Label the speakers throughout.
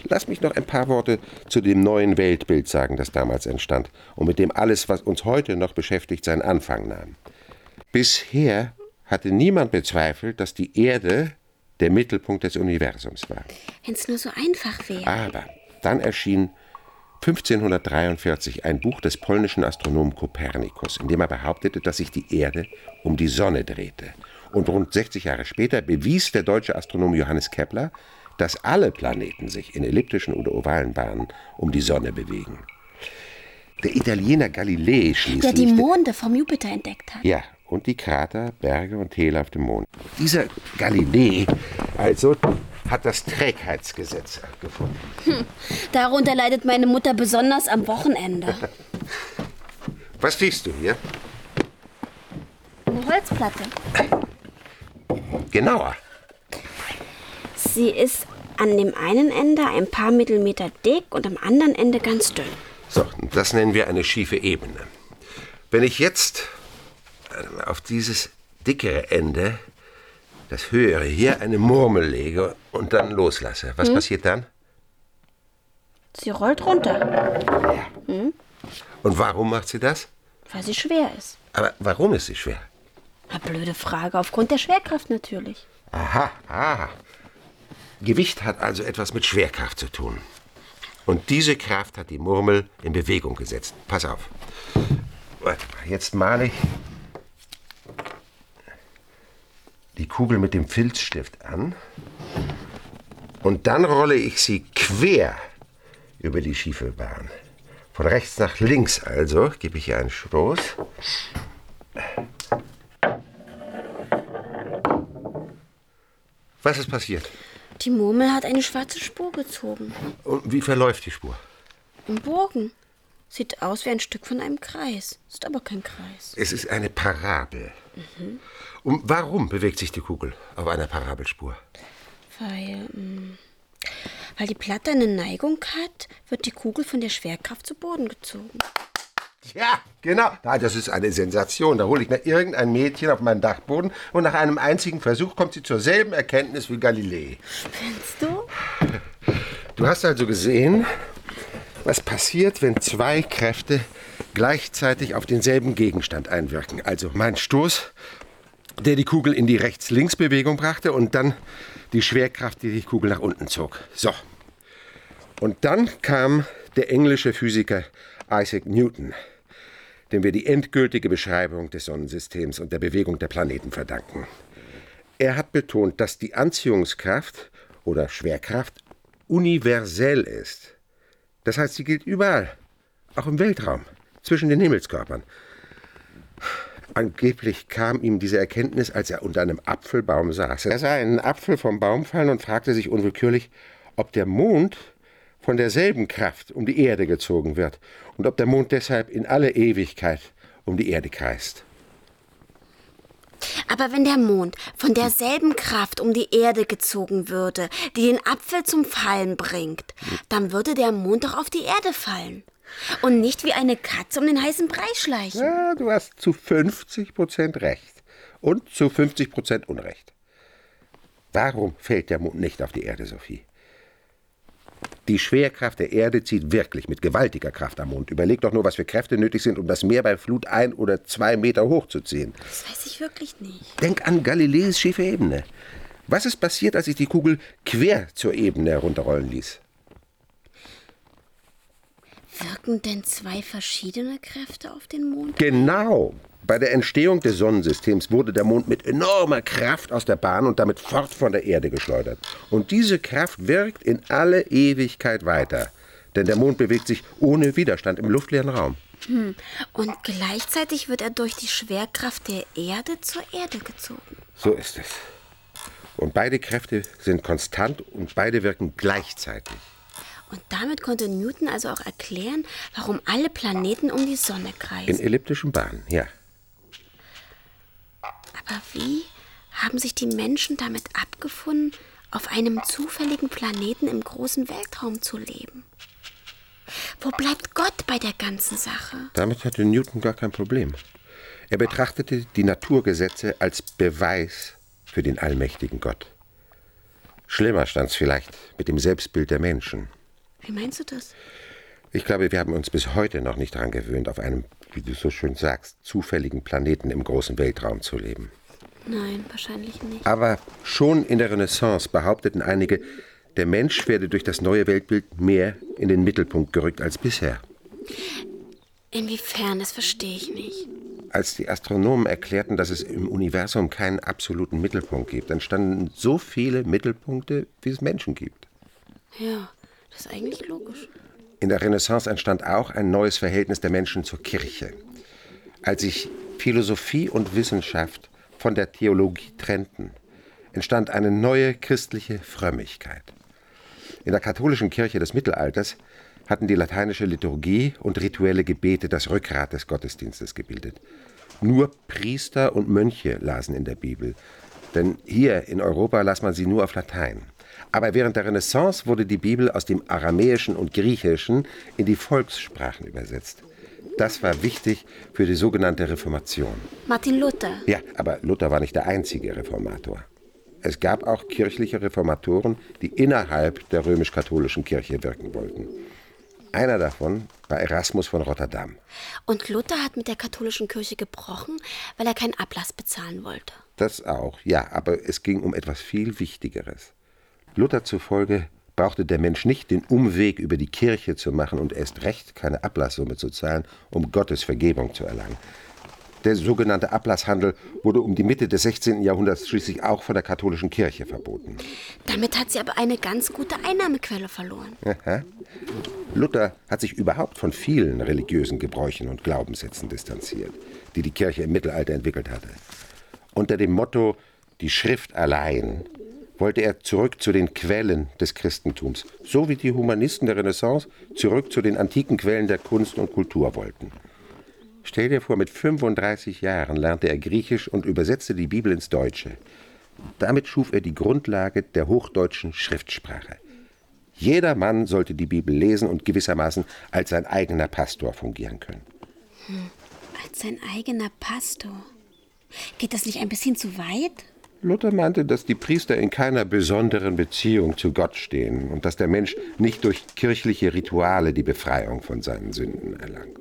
Speaker 1: Lass mich noch ein paar Worte zu dem neuen Weltbild sagen, das damals entstand und mit dem alles, was uns heute noch beschäftigt, seinen Anfang nahm. Bisher hatte niemand bezweifelt, dass die Erde der Mittelpunkt des Universums war.
Speaker 2: Wenn es nur so einfach wäre.
Speaker 1: Aber dann erschien 1543 ein Buch des polnischen Astronomen Kopernikus, in dem er behauptete, dass sich die Erde um die Sonne drehte. Und rund 60 Jahre später bewies der deutsche Astronom Johannes Kepler, dass alle Planeten sich in elliptischen oder ovalen Bahnen um die Sonne bewegen. Der Italiener Galilei schließlich...
Speaker 2: Der die Monde vom Jupiter entdeckt hat.
Speaker 1: Ja, und die Krater, Berge und Täler auf dem Mond. Dieser Galilei also hat das Trägheitsgesetz gefunden.
Speaker 2: Darunter leidet meine Mutter besonders am Wochenende.
Speaker 1: Was siehst du hier?
Speaker 2: Eine Holzplatte.
Speaker 1: Genauer.
Speaker 2: Sie ist an dem einen Ende ein paar Millimeter dick und am anderen Ende ganz dünn.
Speaker 1: So, das nennen wir eine schiefe Ebene. Wenn ich jetzt auf dieses dickere Ende, das höhere hier, eine Murmel lege und dann loslasse, was passiert dann?
Speaker 2: Sie rollt runter.
Speaker 1: Ja. Und warum macht sie das?
Speaker 2: Weil sie schwer ist.
Speaker 1: Aber warum ist sie schwer?
Speaker 2: Na, blöde Frage. Aufgrund der Schwerkraft natürlich.
Speaker 1: Aha. Gewicht hat also etwas mit Schwerkraft zu tun. Und diese Kraft hat die Murmel in Bewegung gesetzt. Pass auf. Warte mal, jetzt male ich die Kugel mit dem Filzstift an. Und dann rolle ich sie quer über die schiefe Bahn. Von rechts nach links also gebe ich ihr einen Stoß. Was ist passiert?
Speaker 2: Die Murmel hat eine schwarze Spur gezogen.
Speaker 1: Und wie verläuft die Spur?
Speaker 2: Im Bogen. Sieht aus wie ein Stück von einem Kreis. Ist aber kein Kreis.
Speaker 1: Es ist eine Parabel. Und warum bewegt sich die Kugel auf einer Parabelspur?
Speaker 2: Weil die Platte eine Neigung hat, wird die Kugel von der Schwerkraft zu Boden gezogen.
Speaker 1: Ja, genau. Das ist eine Sensation. Da hole ich mir irgendein Mädchen auf meinen Dachboden und nach einem einzigen Versuch kommt sie zur selben Erkenntnis wie Galilei.
Speaker 2: Spinnst du?
Speaker 1: Du hast also gesehen, was passiert, wenn zwei Kräfte gleichzeitig auf denselben Gegenstand einwirken. Also mein Stoß, der die Kugel in die Rechts-Links-Bewegung brachte und dann die Schwerkraft, die die Kugel nach unten zog. So. Und dann kam der englische Physiker Isaac Newton, dem wir die endgültige Beschreibung des Sonnensystems und der Bewegung der Planeten verdanken. Er hat betont, dass die Anziehungskraft oder Schwerkraft universell ist. Das heißt, sie gilt überall, auch im Weltraum, zwischen den Himmelskörpern. Angeblich kam ihm diese Erkenntnis, als er unter einem Apfelbaum saß. Er sah einen Apfel vom Baum fallen und fragte sich unwillkürlich, ob der Mond von derselben Kraft um die Erde gezogen wird und ob der Mond deshalb in alle Ewigkeit um die Erde kreist.
Speaker 2: Aber wenn der Mond von derselben Kraft um die Erde gezogen würde, die den Apfel zum Fallen bringt, dann würde der Mond doch auf die Erde fallen. Und nicht wie eine Katze um den heißen Brei schleichen.
Speaker 1: Ja, du hast zu 50% recht und zu 50% Unrecht. Warum fällt der Mond nicht auf die Erde, Sophie? Die Schwerkraft der Erde zieht wirklich mit gewaltiger Kraft am Mond. Überleg doch nur, was für Kräfte nötig sind, um das Meer bei Flut 1 oder 2 Meter hochzuziehen.
Speaker 2: Das weiß ich wirklich nicht.
Speaker 1: Denk an Galileis schiefe Ebene. Was ist passiert, als sich die Kugel quer zur Ebene herunterrollen ließ?
Speaker 2: Wirken denn zwei verschiedene Kräfte auf den Mond?
Speaker 1: Genau. Bei der Entstehung des Sonnensystems wurde der Mond mit enormer Kraft aus der Bahn und damit fort von der Erde geschleudert. Und diese Kraft wirkt in alle Ewigkeit weiter. Denn der Mond bewegt sich ohne Widerstand im luftleeren Raum.
Speaker 2: Und gleichzeitig wird er durch die Schwerkraft der Erde zur Erde gezogen.
Speaker 1: So ist es. Und beide Kräfte sind konstant und beide wirken gleichzeitig.
Speaker 2: Und damit konnte Newton also auch erklären, warum alle Planeten um die Sonne kreisen.
Speaker 1: In elliptischen Bahnen, ja.
Speaker 2: Aber wie haben sich die Menschen damit abgefunden, auf einem zufälligen Planeten im großen Weltraum zu leben? Wo bleibt Gott bei der ganzen Sache?
Speaker 1: Damit hatte Newton gar kein Problem. Er betrachtete die Naturgesetze als Beweis für den allmächtigen Gott. Schlimmer stand's vielleicht mit dem Selbstbild der Menschen.
Speaker 2: Wie meinst du das?
Speaker 1: Ich glaube, wir haben uns bis heute noch nicht daran gewöhnt, auf einem, wie du so schön sagst, zufälligen Planeten im großen Weltraum zu leben.
Speaker 2: Nein, wahrscheinlich nicht.
Speaker 1: Aber schon in der Renaissance behaupteten einige, der Mensch werde durch das neue Weltbild mehr in den Mittelpunkt gerückt als bisher.
Speaker 2: Inwiefern, das verstehe ich nicht.
Speaker 1: Als die Astronomen erklärten, dass es im Universum keinen absoluten Mittelpunkt gibt, entstanden so viele Mittelpunkte, wie es Menschen gibt.
Speaker 2: Ja, das ist eigentlich logisch.
Speaker 1: In der Renaissance entstand auch ein neues Verhältnis der Menschen zur Kirche. Als sich Philosophie und Wissenschaft von der Theologie trennten, entstand eine neue christliche Frömmigkeit. In der katholischen Kirche des Mittelalters hatten die lateinische Liturgie und rituelle Gebete das Rückgrat des Gottesdienstes gebildet. Nur Priester und Mönche lasen in der Bibel, denn hier in Europa las man sie nur auf Latein. Aber während der Renaissance wurde die Bibel aus dem Aramäischen und Griechischen in die Volkssprachen übersetzt. Das war wichtig für die sogenannte Reformation.
Speaker 2: Martin Luther.
Speaker 1: Ja, aber Luther war nicht der einzige Reformator. Es gab auch kirchliche Reformatoren, die innerhalb der römisch-katholischen Kirche wirken wollten. Einer davon war Erasmus von Rotterdam.
Speaker 2: Und Luther hat mit der katholischen Kirche gebrochen, weil er keinen Ablass bezahlen wollte.
Speaker 1: Das auch, ja, aber es ging um etwas viel Wichtigeres. Luther zufolge brauchte der Mensch nicht den Umweg über die Kirche zu machen und erst recht keine Ablasssumme zu zahlen, um Gottes Vergebung zu erlangen. Der sogenannte Ablasshandel wurde um die Mitte des 16. Jahrhunderts schließlich auch von der katholischen Kirche verboten.
Speaker 2: Damit hat sie aber eine ganz gute Einnahmequelle verloren.
Speaker 1: Aha. Luther hat sich überhaupt von vielen religiösen Gebräuchen und Glaubenssätzen distanziert, die die Kirche im Mittelalter entwickelt hatte. Unter dem Motto »Die Schrift allein« wollte er zurück zu den Quellen des Christentums, so wie die Humanisten der Renaissance zurück zu den antiken Quellen der Kunst und Kultur wollten. Stell dir vor, mit 35 Jahren lernte er Griechisch und übersetzte die Bibel ins Deutsche. Damit schuf er die Grundlage der hochdeutschen Schriftsprache. Jeder Mann sollte die Bibel lesen und gewissermaßen als sein eigener Pastor fungieren können.
Speaker 2: Als sein eigener Pastor? Geht das nicht ein bisschen zu weit?
Speaker 1: Luther meinte, dass die Priester in keiner besonderen Beziehung zu Gott stehen und dass der Mensch nicht durch kirchliche Rituale die Befreiung von seinen Sünden erlangt.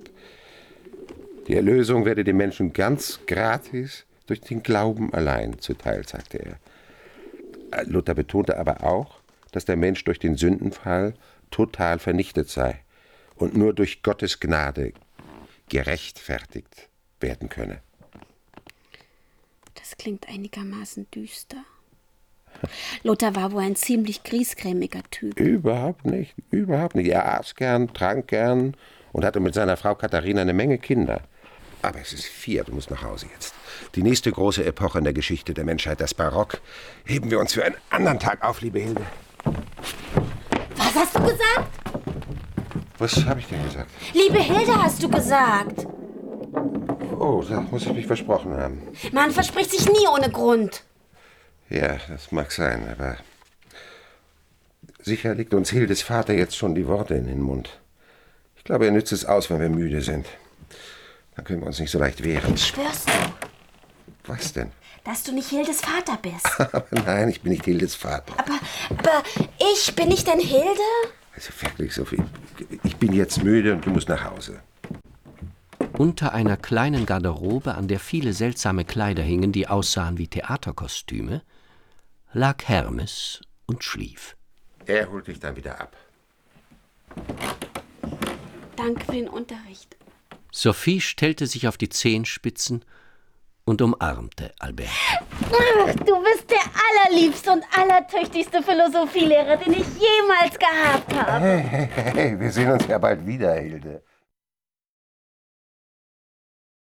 Speaker 1: Die Erlösung werde dem Menschen ganz gratis durch den Glauben allein zuteil, sagte er. Luther betonte aber auch, dass der Mensch durch den Sündenfall total vernichtet sei und nur durch Gottes Gnade gerechtfertigt werden könne.
Speaker 2: Das klingt einigermaßen düster. Luther war wohl ein ziemlich griesgrämiger Typ.
Speaker 1: Überhaupt nicht, überhaupt nicht. Er aß gern, trank gern und hatte mit seiner Frau Katharina eine Menge Kinder. Aber es ist 4, du musst nach Hause jetzt. Die nächste große Epoche in der Geschichte der Menschheit, das Barock, heben wir uns für einen anderen Tag auf, liebe Hilde.
Speaker 2: Was hast du gesagt?
Speaker 1: Was habe ich denn gesagt?
Speaker 2: Liebe Hilde, hast du gesagt.
Speaker 1: Oh, da muss ich mich versprochen haben.
Speaker 2: Man verspricht sich nie ohne Grund.
Speaker 1: Ja, das mag sein, aber sicher legt uns Hildes Vater jetzt schon die Worte in den Mund. Ich glaube, er nützt es aus, wenn wir müde sind. Dann können wir uns nicht so leicht wehren.
Speaker 2: Schwörst du?
Speaker 1: Was denn?
Speaker 2: Dass du nicht Hildes Vater bist.
Speaker 1: Aber nein, ich bin nicht Hildes Vater.
Speaker 2: Aber ich bin nicht dein Hilde?
Speaker 1: Also wirklich, Sophie, ich bin jetzt müde und du musst nach Hause.
Speaker 3: Unter einer kleinen Garderobe, an der viele seltsame Kleider hingen, die aussahen wie Theaterkostüme, lag Hermes und schlief.
Speaker 1: Er holt dich dann wieder ab.
Speaker 2: Danke für den Unterricht.
Speaker 3: Sophie stellte sich auf die Zehenspitzen und umarmte Albert.
Speaker 2: Du bist der allerliebste und allertüchtigste Philosophielehrer, den ich jemals gehabt habe.
Speaker 1: Hey, wir sehen uns ja bald wieder, Hilde.